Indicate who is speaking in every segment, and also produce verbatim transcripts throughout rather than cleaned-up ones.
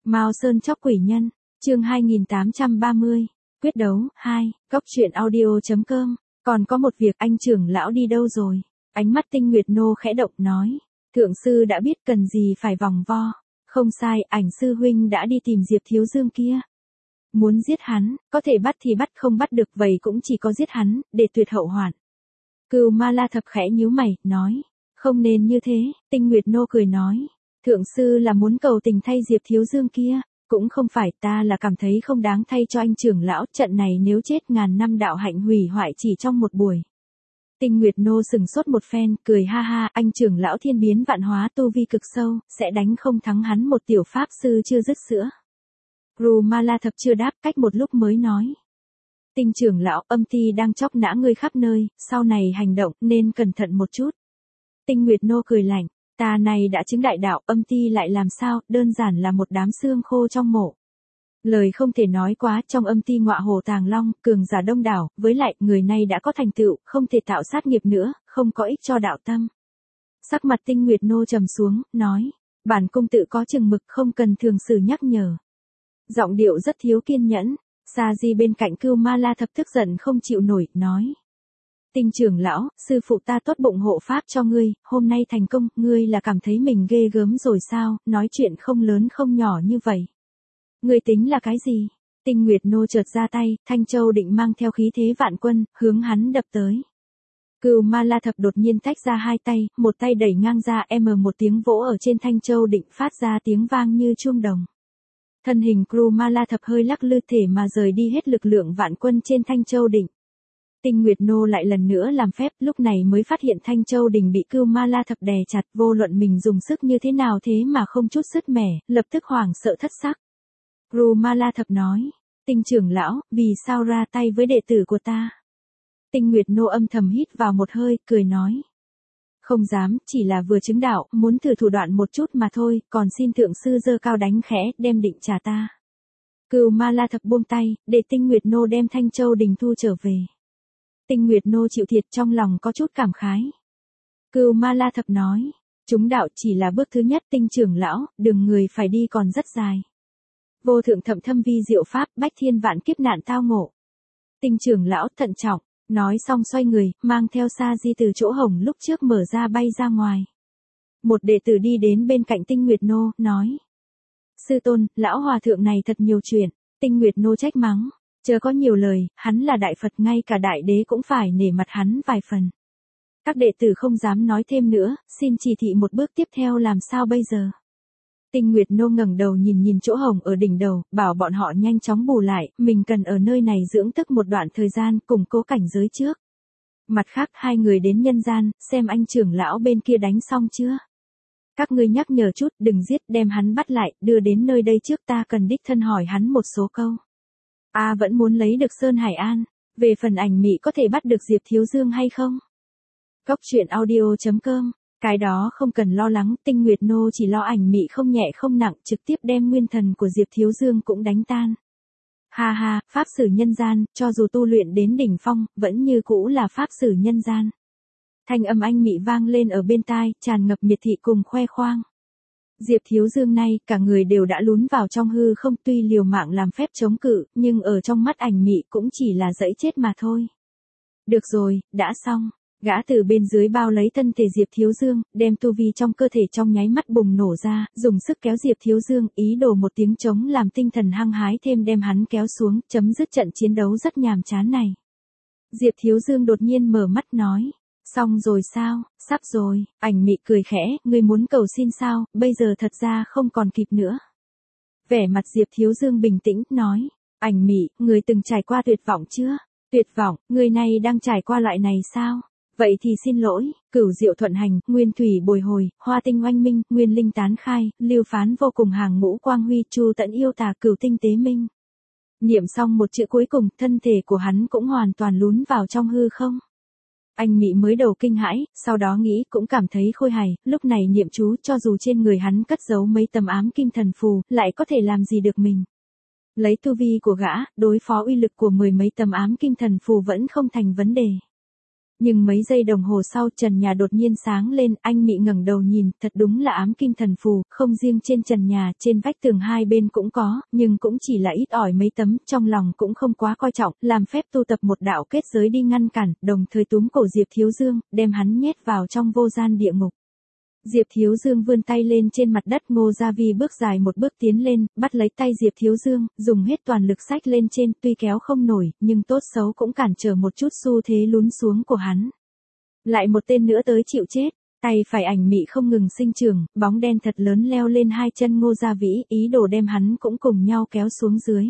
Speaker 1: Mao Sơn chóc quỷ nhân, chương hai nghìn tám trăm ba mươi, quyết đấu, hai, góc truyện audio.com, còn có một việc anh trưởng lão đi đâu rồi? Ánh mắt Tinh Nguyệt Nô khẽ động nói, thượng sư đã biết cần gì phải vòng vo, không sai, ảnh sư huynh đã đi tìm Diệp Thiếu Dương kia. Muốn giết hắn, có thể bắt thì bắt, không bắt được vậy cũng chỉ có giết hắn, để tuyệt hậu hoạn. Cừu Ma La Thập khẽ nhíu mày, nói, không nên như thế. Tinh Nguyệt Nô cười nói, thượng sư là muốn cầu tình thay Diệp Thiếu Dương kia, cũng không phải, ta là cảm thấy không đáng thay cho anh trưởng lão, trận này nếu chết ngàn năm đạo hạnh hủy hoại chỉ trong một buổi. Tinh Nguyệt Nô sừng sốt một phen, cười ha ha, anh trưởng lão thiên biến vạn hóa tu vi cực sâu, sẽ đánh không thắng hắn một tiểu pháp sư chưa dứt sữa. Cừu Ma La Thập chưa đáp, cách một lúc mới nói. Tinh trưởng lão, âm ti đang chóc nã ngươi khắp nơi, sau này hành động nên cẩn thận một chút. Tinh Nguyệt Nô cười lạnh, ta này đã chứng đại đạo, âm ti lại làm sao, đơn giản là một đám xương khô trong mộ. Lời không thể nói quá, trong âm ti ngọa hồ tàng long, cường giả đông đảo, với lại, người này đã có thành tựu, không thể tạo sát nghiệp nữa, không có ích cho đạo tâm. Sắc mặt Tinh Nguyệt Nô trầm xuống, nói, bản cung tự có chừng mực, không cần thường sử nhắc nhở. Giọng điệu rất thiếu kiên nhẫn, Sa Di bên cạnh Cừu Ma La Thập tức giận không chịu nổi, nói. Tinh trưởng lão, sư phụ ta tốt bụng hộ pháp cho ngươi, hôm nay thành công, ngươi là cảm thấy mình ghê gớm rồi sao, nói chuyện không lớn không nhỏ như vậy. Ngươi tính là cái gì? Tinh Nguyệt Nô chợt ra tay, Thanh Châu định mang theo khí thế vạn quân, hướng hắn đập tới. Cừu Ma La Thập đột nhiên tách ra hai tay, một tay đẩy ngang ra, em một tiếng vỗ ở trên Thanh Châu định phát ra tiếng vang như chuông đồng. Thân hình Cừu Ma La Thập hơi lắc lư thể mà rời đi hết lực lượng vạn quân trên Thanh Châu đỉnh. Tinh Nguyệt Nô lại lần nữa làm phép, lúc này mới phát hiện Thanh Châu đỉnh bị Cừu Ma La Thập đè chặt, vô luận mình dùng sức như thế nào thế mà không chút sứt mẻ, lập tức hoảng sợ thất sắc. Cừu Ma La Thập nói, Tinh trưởng lão, vì sao ra tay với đệ tử của ta? Tinh Nguyệt Nô âm thầm hít vào một hơi, cười nói. Không dám, chỉ là vừa chứng đạo, muốn thử thủ đoạn một chút mà thôi, còn xin thượng sư giơ cao đánh khẽ, đem định trả ta. Cừu Ma La Thập buông tay, để Tinh Nguyệt Nô đem Thanh Châu đỉnh thu trở về. Tinh Nguyệt Nô chịu thiệt, trong lòng có chút cảm khái. Cừu Ma La Thập nói, chúng đạo chỉ là bước thứ nhất, Tinh trưởng lão, đường người phải đi còn rất dài. Vô thượng thậm thâm vi diệu pháp, bách thiên vạn kiếp nạn tao ngộ. Tinh trưởng lão thận trọng, nói xong xoay người, mang theo Sa Di từ chỗ hồng lúc trước mở ra bay ra ngoài. Một đệ tử đi đến bên cạnh Tinh Nguyệt Nô, nói. Sư tôn, lão hòa thượng này thật nhiều chuyện. Tinh Nguyệt Nô trách mắng, chớ có nhiều lời, hắn là đại Phật, ngay cả đại đế cũng phải nể mặt hắn vài phần. Các đệ tử không dám nói thêm nữa, xin chỉ thị một bước tiếp theo làm sao bây giờ. Tinh Nguyệt Nô ngẩng đầu nhìn nhìn chỗ hồng ở đỉnh đầu, bảo bọn họ nhanh chóng bù lại, mình cần ở nơi này dưỡng tức một đoạn thời gian, củng cố cảnh giới trước. Mặt khác, hai người đến nhân gian, xem anh trưởng lão bên kia đánh xong chưa. Các ngươi nhắc nhở chút, đừng giết, đem hắn bắt lại, đưa đến nơi đây trước, ta cần đích thân hỏi hắn một số câu. A vẫn muốn lấy được Sơn Hải An, về phần ảnh mị có thể bắt được Diệp Thiếu Dương hay không? Góc truyện audio.com, cái đó không cần lo lắng, Tinh Nguyệt Nô chỉ lo ảnh mị không nhẹ không nặng, trực tiếp đem nguyên thần của Diệp Thiếu Dương cũng đánh tan. Ha ha, pháp sử nhân gian, cho dù tu luyện đến đỉnh phong, vẫn như cũ là pháp sử nhân gian. Thanh âm anh mị vang lên ở bên tai, tràn ngập miệt thị cùng khoe khoang. Diệp Thiếu Dương này, cả người đều đã lún vào trong hư không, tuy liều mạng làm phép chống cự, nhưng ở trong mắt ảnh mị cũng chỉ là dẫy chết mà thôi. Được rồi, đã xong. Gã từ bên dưới bao lấy thân thể Diệp Thiếu Dương, đem tu vi trong cơ thể trong nháy mắt bùng nổ ra, dùng sức kéo Diệp Thiếu Dương, ý đồ một tiếng trống làm tinh thần hăng hái thêm đem hắn kéo xuống, chấm dứt trận chiến đấu rất nhàm chán này. Diệp Thiếu Dương đột nhiên mở mắt nói. Xong rồi sao, sắp rồi, ảnh mị cười khẽ, ngươi muốn cầu xin sao, bây giờ thật ra không còn kịp nữa. Vẻ mặt Diệp Thiếu Dương bình tĩnh, nói, ảnh mị, ngươi từng trải qua tuyệt vọng chưa? Tuyệt vọng, người này đang trải qua loại này sao? Vậy thì xin lỗi, cửu diệu thuận hành, nguyên thủy bồi hồi, hoa tinh oanh minh, nguyên linh tán khai, lưu phán vô cùng hàng ngũ quang huy, chu tận yêu tà cửu tinh tế minh. Niệm xong một chữ cuối cùng, thân thể của hắn cũng hoàn toàn lún vào trong hư không. Anh mị mới đầu kinh hãi, sau đó nghĩ cũng cảm thấy khôi hài, lúc này niệm chú cho dù trên người hắn cất giấu mấy tấm ám kim thần phù, lại có thể làm gì được mình. Lấy tu vi của gã, đối phó uy lực của mười mấy tấm ám kim thần phù vẫn không thành vấn đề. Nhưng mấy giây đồng hồ sau trần nhà đột nhiên sáng lên, anh Mị ngẩng đầu nhìn, thật đúng là ám kim thần phù, không riêng trên trần nhà, trên vách tường hai bên cũng có, nhưng cũng chỉ là ít ỏi mấy tấm, trong lòng cũng không quá coi trọng, làm phép tu tập một đạo kết giới đi ngăn cản, đồng thời túm cổ Diệp Thiếu Dương, đem hắn nhét vào trong vô gian địa ngục. Diệp Thiếu Dương vươn tay lên trên mặt đất, Ngô Gia Vi bước dài một bước tiến lên, bắt lấy tay Diệp Thiếu Dương, dùng hết toàn lực xách lên trên, tuy kéo không nổi, nhưng tốt xấu cũng cản trở một chút xu thế lún xuống của hắn. Lại một tên nữa tới chịu chết, tay phải Ảnh Mị không ngừng sinh trưởng, bóng đen thật lớn leo lên hai chân Ngô Gia Vĩ, ý đồ đem hắn cũng cùng nhau kéo xuống dưới.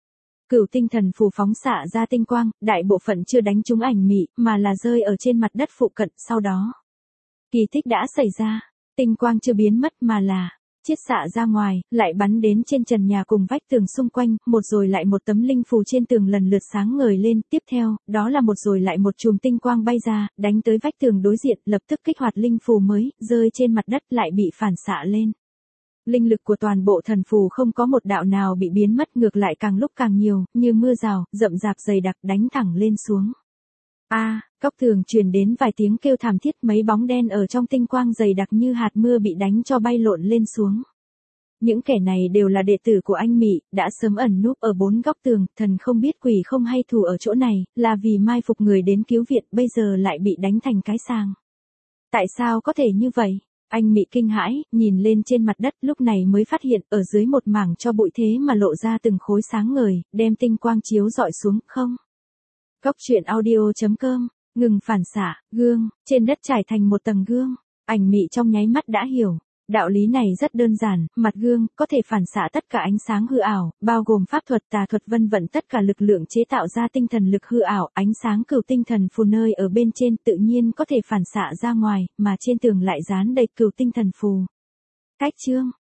Speaker 1: Cửu tinh thần phù phóng xạ ra tinh quang, đại bộ phận chưa đánh trúng Ảnh Mị, mà là rơi ở trên mặt đất phụ cận, sau đó. Kỳ tích đã xảy ra, tinh quang chưa biến mất mà là chiết xạ ra ngoài, lại bắn đến trên trần nhà cùng vách tường xung quanh, một rồi lại một tấm linh phù trên tường lần lượt sáng ngời lên, tiếp theo, đó là một rồi lại một chùm tinh quang bay ra, đánh tới vách tường đối diện, lập tức kích hoạt linh phù mới, rơi trên mặt đất lại bị phản xạ lên. Linh lực của toàn bộ thần phù không có một đạo nào bị biến mất, ngược lại càng lúc càng nhiều, như mưa rào, rậm rạp dày đặc đánh thẳng lên xuống. A, à, góc tường truyền đến vài tiếng kêu thảm thiết, mấy bóng đen ở trong tinh quang dày đặc như hạt mưa bị đánh cho bay lộn lên xuống. Những kẻ này đều là đệ tử của anh Mị, đã sớm ẩn núp ở bốn góc tường, thần không biết quỷ không hay thù ở chỗ này, là vì mai phục người đến cứu viện, bây giờ lại bị đánh thành cái sàng. Tại sao có thể như vậy? Anh Mị kinh hãi, nhìn lên trên mặt đất, lúc này mới phát hiện, ở dưới một mảng cho bụi thế mà lộ ra từng khối sáng ngời, đem tinh quang chiếu dọi xuống, không? Góc truyện audio chấm com, ngừng phản xạ, gương, trên đất trải thành một tầng gương. Ảnh Mị trong nháy mắt đã hiểu. Đạo lý này rất đơn giản, mặt gương, có thể phản xạ tất cả ánh sáng hư ảo, bao gồm pháp thuật tà thuật vân vân, tất cả lực lượng chế tạo ra tinh thần lực hư ảo, ánh sáng cửu tinh thần phù nơi ở bên trên tự nhiên có thể phản xạ ra ngoài, mà trên tường lại dán đầy cửu tinh thần phù. Cách chương